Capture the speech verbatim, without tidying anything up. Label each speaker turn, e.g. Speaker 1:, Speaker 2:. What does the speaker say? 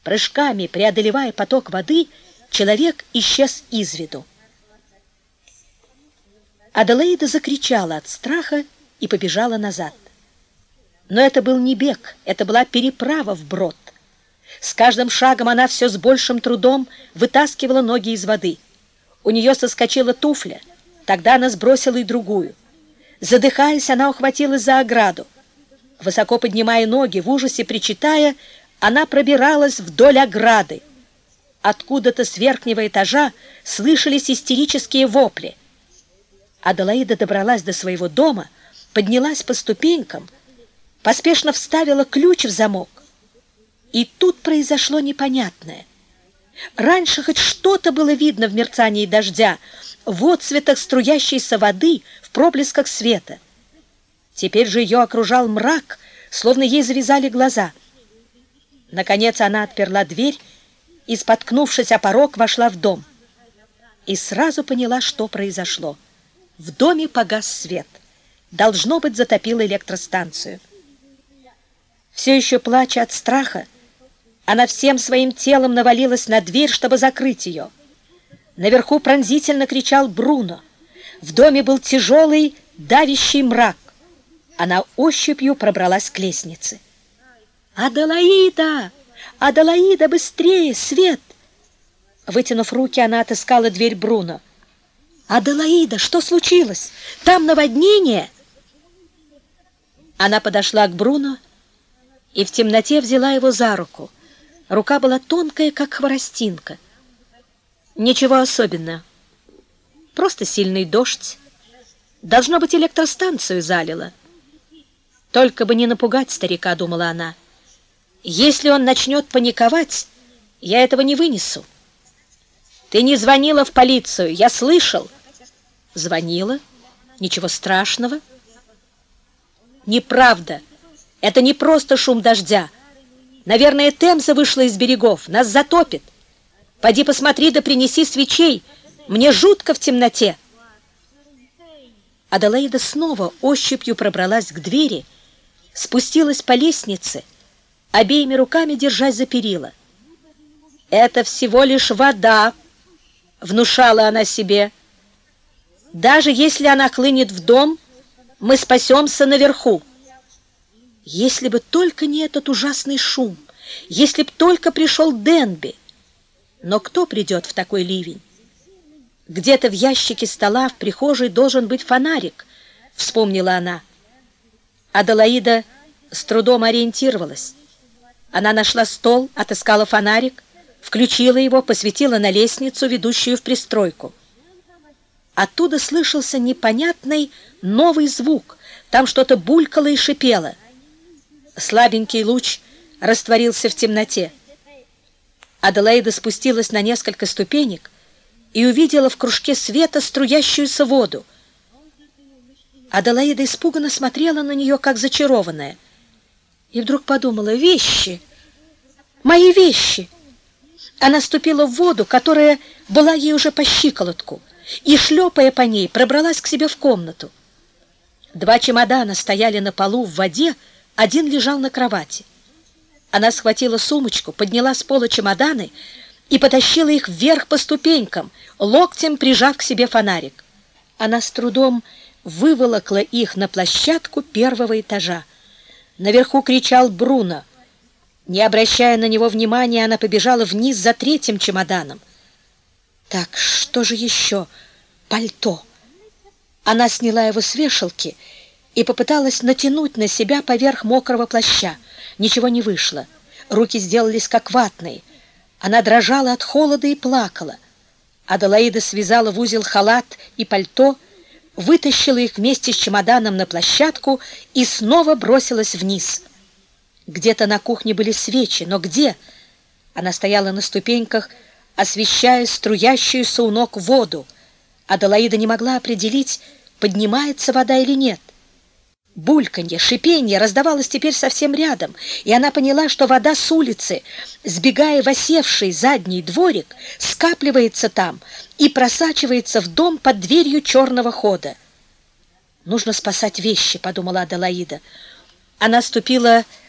Speaker 1: Прыжками преодолевая поток воды, человек исчез из виду. Аделаида закричала от страха и побежала назад. Но это был не бег, это была переправа вброд. С каждым шагом она все с большим трудом вытаскивала ноги из воды. У нее соскочила туфля, тогда она сбросила и другую. Задыхаясь, она ухватилась за ограду. Высоко поднимая ноги, в ужасе причитая, она пробиралась вдоль ограды. Откуда-то с верхнего этажа слышались истерические вопли. Аделаида добралась до своего дома, поднялась по ступенькам, поспешно вставила ключ в замок. И тут произошло непонятное. Раньше хоть что-то было видно в мерцании дождя, в отсветах струящейся воды, в проблесках света. Теперь же ее окружал мрак, словно ей завязали глаза. Наконец она отперла дверь и, споткнувшись о порог, вошла в дом. И сразу поняла, что произошло. В доме погас свет. Должно быть, затопило электростанцию. Все еще плача от страха, она всем своим телом навалилась на дверь, чтобы закрыть ее. Наверху пронзительно кричал Бруно. В доме был тяжелый, давящий мрак. Она ощупью пробралась к лестнице. «Аделаида! Аделаида, быстрее! Свет!» Вытянув руки, она отыскала дверь Бруно. «Аделаида, что случилось? Там наводнение!» Она подошла к Бруно и в темноте взяла его за руку. Рука была тонкая, как хворостинка. «Ничего особенного. Просто сильный дождь. Должно быть, электростанцию залило. Только бы не напугать старика», — думала она. «Если он начнет паниковать, я этого не вынесу». «Ты не звонила в полицию, я слышал». «Звонила? Ничего страшного». «Неправда. Это не просто шум дождя. Наверное, Темза вышла из берегов, нас затопит. Пойди посмотри да принеси свечей. Мне жутко в темноте». Аделаида снова ощупью пробралась к двери, спустилась по лестнице, обеими руками держась за перила. «Это всего лишь вода», — внушала она себе. «Даже если она хлынет в дом, мы спасемся наверху». Если бы только не этот ужасный шум, если б только пришел Денби. Но кто придет в такой ливень? Где-то в ящике стола в прихожей должен быть фонарик, вспомнила она. Аделаида с трудом ориентировалась. Она нашла стол, отыскала фонарик, включила его, посветила на лестницу, ведущую в пристройку. Оттуда слышался непонятный новый звук. Там что-то булькало и шипело. Слабенький луч растворился в темноте. Аделаида спустилась на несколько ступенек и увидела в кружке света струящуюся воду. Аделаида испуганно смотрела на нее, как зачарованная. И вдруг подумала: «Вещи! Мои вещи!» Она ступила в воду, которая была ей уже по щиколотку, и, шлепая по ней, пробралась к себе в комнату. Два чемодана стояли на полу в воде, один лежал на кровати. Она схватила сумочку, подняла с пола чемоданы и потащила их вверх по ступенькам, локтем прижав к себе фонарик. Она с трудом выволокла их на площадку первого этажа. Наверху кричал Бруно. Не обращая на него внимания, она побежала вниз за третьим чемоданом. Так, что же еще? Пальто. Она сняла его с вешалки и попыталась натянуть на себя поверх мокрого плаща. Ничего не вышло. Руки сделались как ватные. Она дрожала от холода и плакала. Аделаида связала в узел халат и пальто, вытащила их вместе с чемоданом на площадку и снова бросилась вниз. Где-то на кухне были свечи, но где? Она стояла на ступеньках, освещая струящуюся у ног воду. Аделаида не могла определить, поднимается вода или нет. Бульканье, шипенье раздавалось теперь совсем рядом, и она поняла, что вода с улицы, сбегая в осевший задний дворик, скапливается там и просачивается в дом под дверью черного хода. «Нужно спасать вещи», — подумала Аделаида. Она ступила